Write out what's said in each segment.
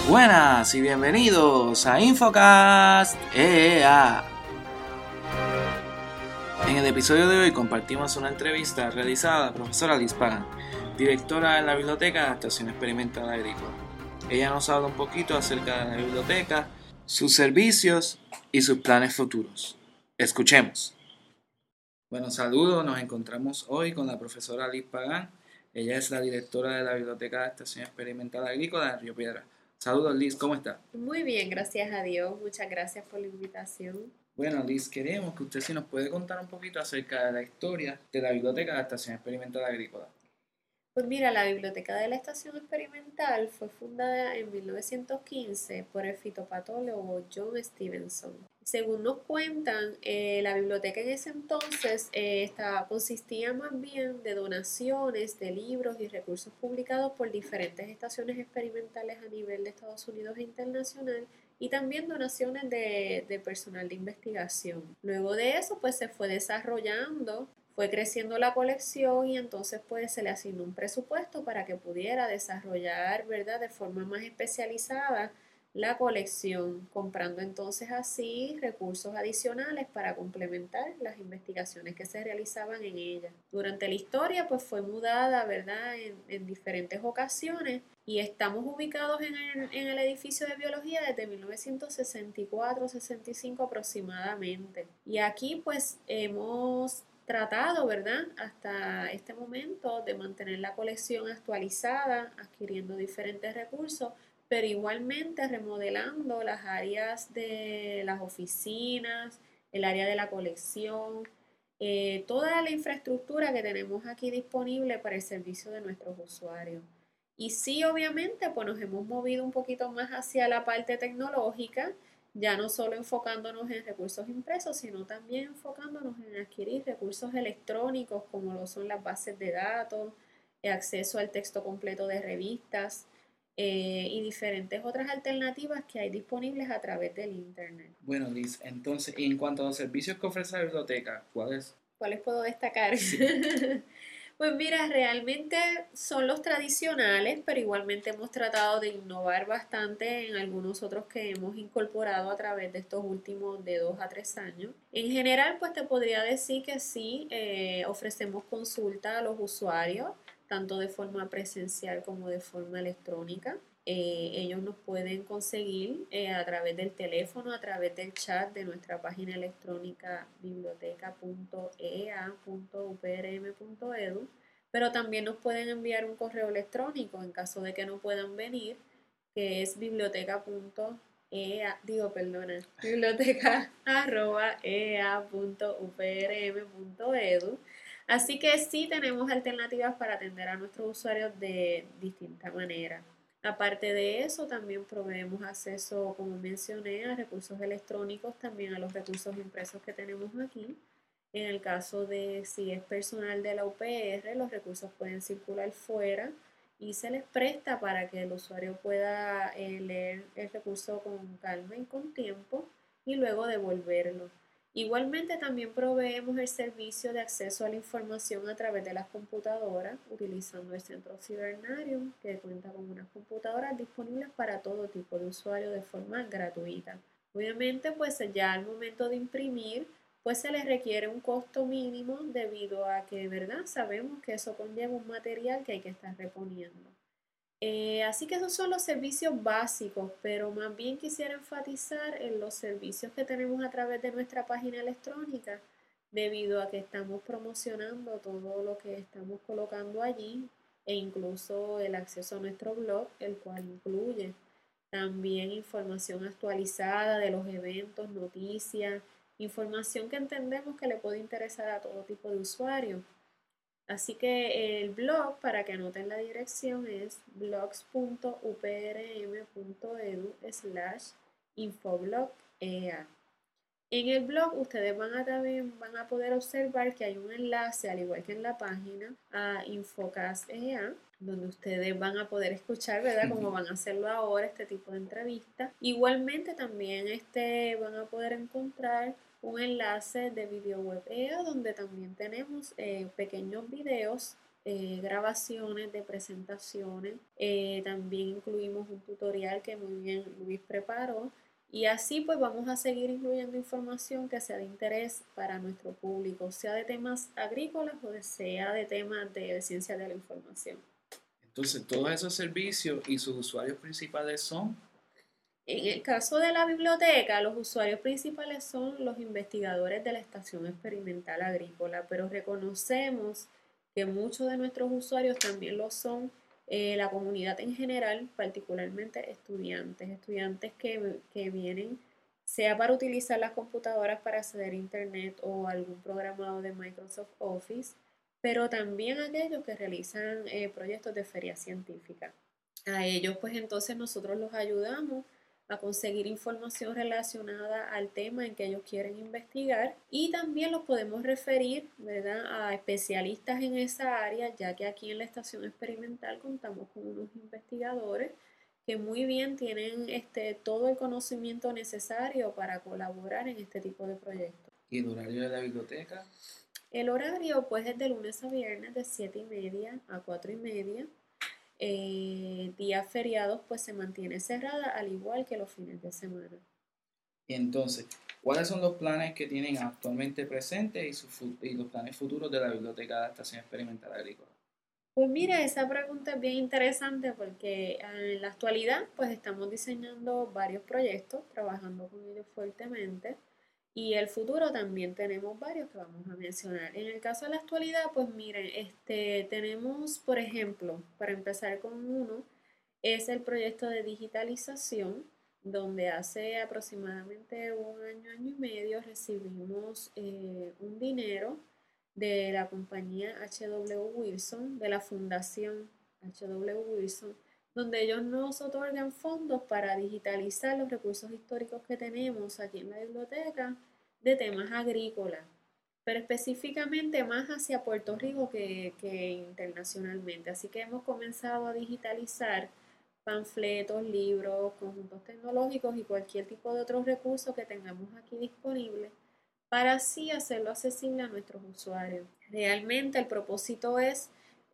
Buenas y bienvenidos a Infocast EA. En el episodio de hoy compartimos una entrevista realizada a la profesora Liz Pagán, directora de la Biblioteca de Adaptación Experimental Agrícola. Ella nos habla un poquito acerca de la biblioteca, sus servicios y sus planes futuros. Escuchemos. Bueno, saludos, nos encontramos hoy con la profesora Liz Pagán. Ella es la directora de la Biblioteca de Adaptación Experimental Agrícola de Río Piedras. Saludos Liz, ¿cómo está? Muy bien, gracias a Dios. Muchas gracias por la invitación. Bueno Liz, queremos que usted sí nos puede contar un poquito acerca de la historia de la Biblioteca de Adaptación Experimental Agrícola. Pues mira, la Biblioteca de la Estación Experimental fue fundada en 1915 por el fitopatólogo John Stevenson. Según nos cuentan, la biblioteca en ese entonces consistía más bien de donaciones de libros y recursos publicados por diferentes estaciones experimentales a nivel de Estados Unidos e internacional, y también donaciones de personal de investigación. Luego de eso, pues se fue desarrollando, fue creciendo la colección y entonces pues se le asignó un presupuesto para que pudiera desarrollar, ¿verdad?, de forma más especializada la colección, comprando entonces así recursos adicionales para complementar las investigaciones que se realizaban en ella. Durante la historia pues fue mudada, ¿verdad?, en diferentes ocasiones, y estamos ubicados en el edificio de biología desde 1964-65 aproximadamente. Y aquí pues hemos tratado, ¿verdad?, hasta este momento de mantener la colección actualizada, adquiriendo diferentes recursos, pero igualmente remodelando las áreas de las oficinas, el área de la colección, toda la infraestructura que tenemos aquí disponible para el servicio de nuestros usuarios. Y sí, obviamente, pues nos hemos movido un poquito más hacia la parte tecnológica, ya no solo enfocándonos en recursos impresos, sino también enfocándonos en adquirir recursos electrónicos como lo son las bases de datos, el acceso al texto completo de revistas, y diferentes otras alternativas que hay disponibles a través del Internet. Bueno Liz, entonces, en cuanto a los servicios que ofrece la biblioteca, ¿cuáles? ¿Cuáles puedo destacar? Sí. Pues mira, realmente son los tradicionales, pero igualmente hemos tratado de innovar bastante en algunos otros que hemos incorporado a través de estos últimos de 2 a 3 años. En general, pues te podría decir que sí, ofrecemos consulta a los usuarios, tanto de forma presencial como de forma electrónica. Ellos nos pueden conseguir a través del teléfono, a través del chat de nuestra página electrónica biblioteca.ea.uprm.edu, pero también nos pueden enviar un correo electrónico en caso de que no puedan venir, que es biblioteca.ea.uprm.edu. Así que sí tenemos alternativas para atender a nuestros usuarios de distinta manera. Aparte de eso, también proveemos acceso, como mencioné, a recursos electrónicos, también a los recursos impresos que tenemos aquí. En el caso de si es personal de la UPR, los recursos pueden circular fuera y se les presta para que el usuario pueda leer el recurso con calma y con tiempo y luego devolverlo. Igualmente también proveemos el servicio de acceso a la información a través de las computadoras, utilizando el centro Cibernarium, que cuenta con unas computadoras disponibles para todo tipo de usuario de forma gratuita. Obviamente, pues ya al momento de imprimir, pues se les requiere un costo mínimo debido a que, ¿verdad?, sabemos que eso conlleva un material que hay que estar reponiendo. Así que esos son los servicios básicos, pero más bien quisiera enfatizar en los servicios que tenemos a través de nuestra página electrónica, debido a que estamos promocionando todo lo que estamos colocando allí, e incluso el acceso a nuestro blog, el cual incluye también información actualizada de los eventos, noticias, información que entendemos que le puede interesar a todo tipo de usuarios. Así que el blog, para que anoten la dirección, es blogs.uprm.edu/infoblog.ea. En el blog ustedes van a poder observar que hay un enlace, al igual que en la página, a Infocast EA, donde ustedes van a poder escuchar, ¿verdad?, como van a hacerlo ahora, este tipo de entrevistas. Igualmente también van a poder encontrar un enlace de Video Web EA, donde también tenemos pequeños videos grabaciones de presentaciones. También incluimos un tutorial que muy bien Luis preparó. Y así pues vamos a seguir incluyendo información que sea de interés para nuestro público, sea de temas agrícolas o sea de temas de ciencia de la información. Entonces, todos esos servicios y sus usuarios principales son... En el caso de la biblioteca, los usuarios principales son los investigadores de la Estación Experimental Agrícola, pero reconocemos que muchos de nuestros usuarios también lo son la comunidad en general, particularmente estudiantes que vienen, sea para utilizar las computadoras para acceder a Internet o algún programado de Microsoft Office, pero también aquellos que realizan proyectos de feria científica. A ellos pues entonces nosotros los ayudamos a conseguir información relacionada al tema en que ellos quieren investigar y también los podemos referir, ¿verdad?, a especialistas en esa área, ya que aquí en la estación experimental contamos con unos investigadores que muy bien tienen todo el conocimiento necesario para colaborar en este tipo de proyectos. ¿Y el horario de la biblioteca? El horario pues es de lunes a viernes de 7:30 a 4:30. Días feriados pues se mantiene cerrada al igual que los fines de semana. Y entonces, ¿cuáles son los planes que tienen actualmente presentes y los planes futuros de la Biblioteca de Adaptación Experimental Agrícola? Pues mira, esa pregunta es bien interesante porque en la actualidad pues estamos diseñando varios proyectos, trabajando con ellos fuertemente y el futuro también tenemos varios que vamos a mencionar. En el caso de la actualidad, pues miren, tenemos, por ejemplo, para empezar con uno, es el proyecto de digitalización, donde hace aproximadamente un año, año y medio recibimos un dinero de la compañía H.W. Wilson, de la Fundación H.W. Wilson, donde ellos nos otorgan fondos para digitalizar los recursos históricos que tenemos aquí en la biblioteca de temas agrícolas, pero específicamente más hacia Puerto Rico que internacionalmente. Así que hemos comenzado a digitalizar panfletos, libros, conjuntos tecnológicos y cualquier tipo de otros recursos que tengamos aquí disponibles para así hacerlo accesible a nuestros usuarios. Realmente el propósito es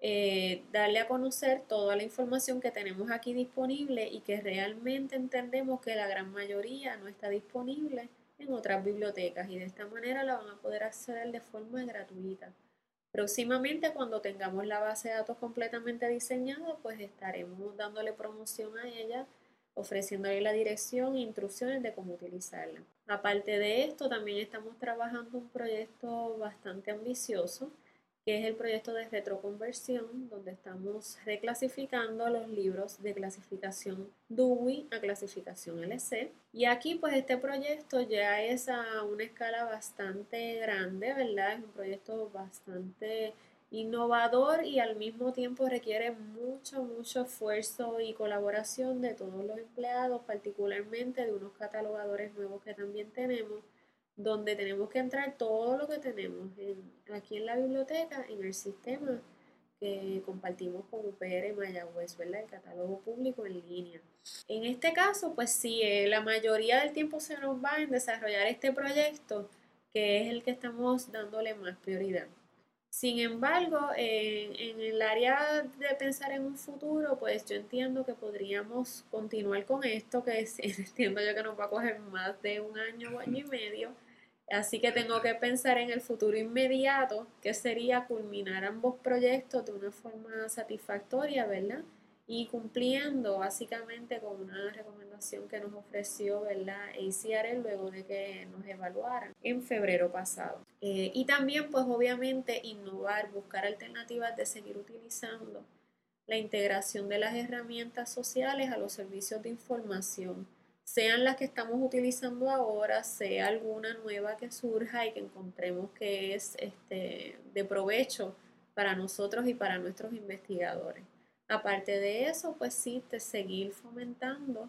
darle a conocer toda la información que tenemos aquí disponible y que realmente entendemos que la gran mayoría no está disponible en otras bibliotecas y de esta manera la van a poder acceder de forma gratuita. Próximamente, cuando tengamos la base de datos completamente diseñada, pues estaremos dándole promoción a ella, ofreciéndole la dirección e instrucciones de cómo utilizarla. Aparte de esto, también estamos trabajando un proyecto bastante ambicioso, que es el proyecto de retroconversión, donde estamos reclasificando los libros de clasificación Dewey a clasificación LC. Y aquí pues este proyecto ya es a una escala bastante grande, ¿verdad? Es un proyecto bastante innovador y al mismo tiempo requiere mucho esfuerzo y colaboración de todos los empleados, particularmente de unos catalogadores nuevos que también tenemos, donde tenemos que entrar todo lo que tenemos aquí en la biblioteca, en el sistema que compartimos con UPR Mayagüez, ¿verdad? El catálogo público en línea. En este caso, pues sí, la mayoría del tiempo se nos va en desarrollar este proyecto, que es el que estamos dándole más prioridad. Sin embargo, en el área de pensar en un futuro, pues yo entiendo que podríamos continuar con esto, que entiendo yo que nos va a coger más de un año o año y medio. Así que tengo que pensar en el futuro inmediato, que sería culminar ambos proyectos de una forma satisfactoria, ¿verdad? Y cumpliendo básicamente con una recomendación que nos ofreció, ¿verdad?, ACRL luego de que nos evaluaran en febrero pasado. Y también, pues obviamente, innovar, buscar alternativas de seguir utilizando la integración de las herramientas sociales a los servicios de información, sean las que estamos utilizando ahora, sea alguna nueva que surja y que encontremos que es de provecho para nosotros y para nuestros investigadores. Aparte de eso, pues sí, seguir fomentando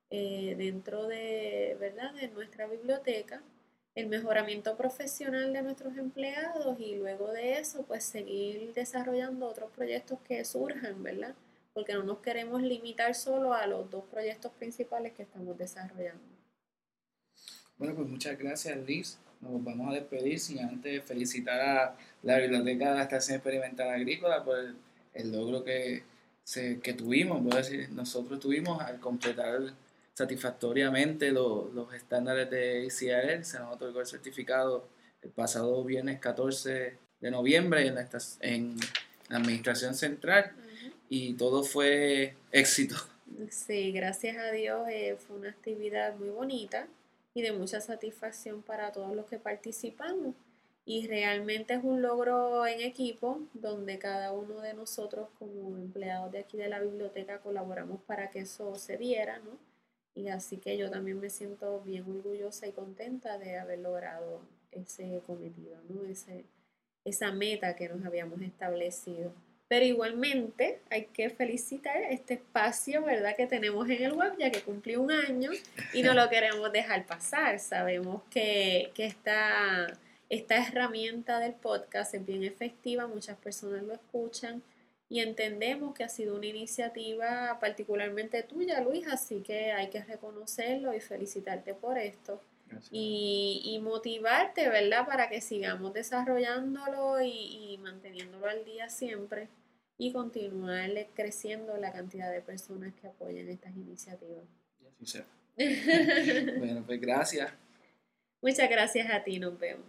dentro de, ¿verdad?, de nuestra biblioteca el mejoramiento profesional de nuestros empleados y luego de eso, pues seguir desarrollando otros proyectos que surjan, ¿verdad? Porque no nos queremos limitar solo a los dos proyectos principales que estamos desarrollando. Bueno, pues muchas gracias, Liz. nos vamos a despedir sin antes felicitar a la Biblioteca de la Estación Experimental Agrícola por el logro que tuvimos, voy a decir, nosotros tuvimos al completar satisfactoriamente los estándares de ICRL. Se nos otorgó el certificado el pasado viernes 14 de noviembre en la Administración Central y todo fue éxito. Sí, gracias a Dios fue una actividad muy bonita y de mucha satisfacción para todos los que participamos. Y realmente es un logro en equipo donde cada uno de nosotros como empleados de aquí de la biblioteca colaboramos para que eso se diera, ¿no? Y así que yo también me siento bien orgullosa y contenta de haber logrado ese cometido, ¿no? Esa meta que nos habíamos establecido. Pero igualmente hay que felicitar este espacio, ¿verdad?, que tenemos en el web, ya que cumplió un año y no lo queremos dejar pasar. Sabemos que esta herramienta del podcast es bien efectiva, muchas personas lo escuchan y entendemos que ha sido una iniciativa particularmente tuya, Luis, así que hay que reconocerlo y felicitarte por esto. Y motivarte, ¿verdad?, para que sigamos desarrollándolo y manteniéndolo al día siempre y continuar creciendo la cantidad de personas que apoyan estas iniciativas. Y así sea. Bueno, pues gracias. Muchas gracias a ti, nos vemos.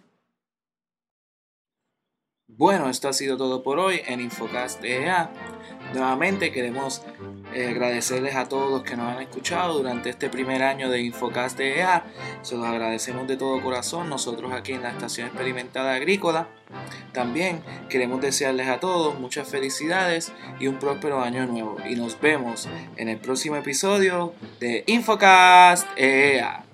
Bueno, esto ha sido todo por hoy en Infocast EA. Nuevamente queremos agradecerles a todos los que nos han escuchado durante este primer año de Infocast EA. Se los agradecemos de todo corazón nosotros aquí en la Estación Experimental Agrícola. También queremos desearles a todos muchas felicidades y un próspero año nuevo. Y nos vemos en el próximo episodio de Infocast EA.